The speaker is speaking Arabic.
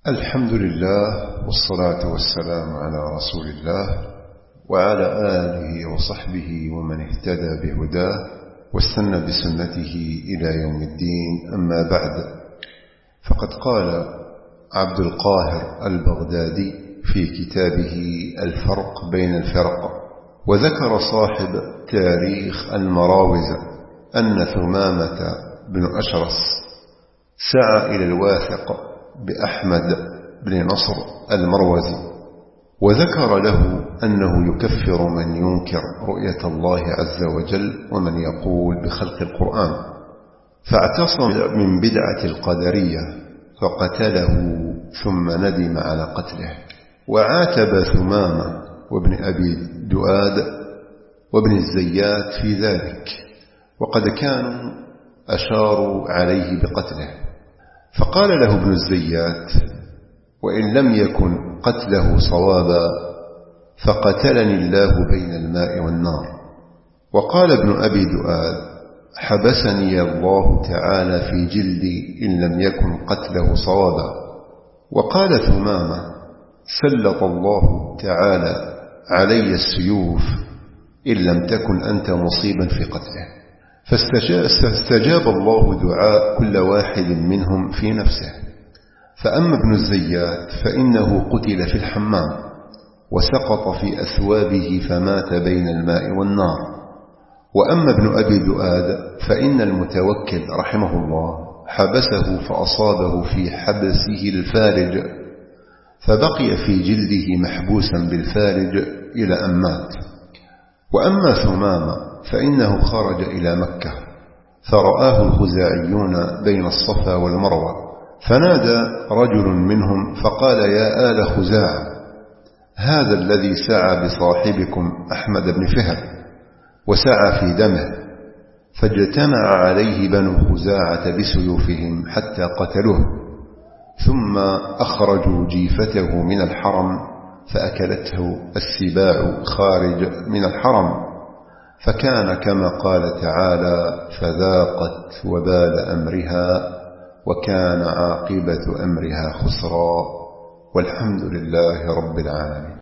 الحمد لله والصلاة والسلام على رسول الله وعلى آله وصحبه ومن اهتدى بهداه واستنى بسنته إلى يوم الدين. أما بعد، فقد قال عبد القاهر البغدادي في كتابه الفرق بين الفرق، وذكر صاحب تاريخ المراوزة أن ثمامة بن أشرس سعى إلى الواثق بأحمد بن نصر المروزي، وذكر له أنه يكفر من ينكر رؤية الله عز وجل ومن يقول بخلق القرآن، فاعتصم من بدعة القدرية فقتله ثم ندم على قتله. وعاتب ثمامة وابن أبي دؤاد وابن الزيات في ذلك، وقد كانوا أشاروا عليه بقتله، فقال له ابن الزيات: وإن لم يكن قتله صوابا فقتلني الله بين الماء والنار. وقال ابن أبي دؤاد: حبسني الله تعالى في جلدي إن لم يكن قتله صوابا. وقال ثمامة: سلط الله تعالى علي السيوف إن لم تكن أنت مصيبا في قتله. فاستجاب الله دعاء كل واحد منهم في نفسه. فأما ابن الزيات فإنه قتل في الحمام وسقط في أثوابه فمات بين الماء والنار. وأما ابن أبي دؤاد فإن المتوكل رحمه الله حبسه فأصابه في حبسه الفارج، فبقي في جلده محبوسا بالفارج إلى أن مات. وأما ثمامة فإنه خرج إلى مكة فرآه الخزاعيون بين الصفا والمروة، فنادى رجل منهم فقال: يا آل خزاعة، هذا الذي سعى بصاحبكم أحمد بن فهر وسعى في دمه. فاجتمع عليه بنو خزاعة بسيوفهم حتى قتلوه، ثم أخرجوا جيفته من الحرم فأكلته السباع خارج من الحرم، فكان كما قال تعالى: فذاقت وبال أمرها وكان عاقبة أمرها خسرا. والحمد لله رب العالمين.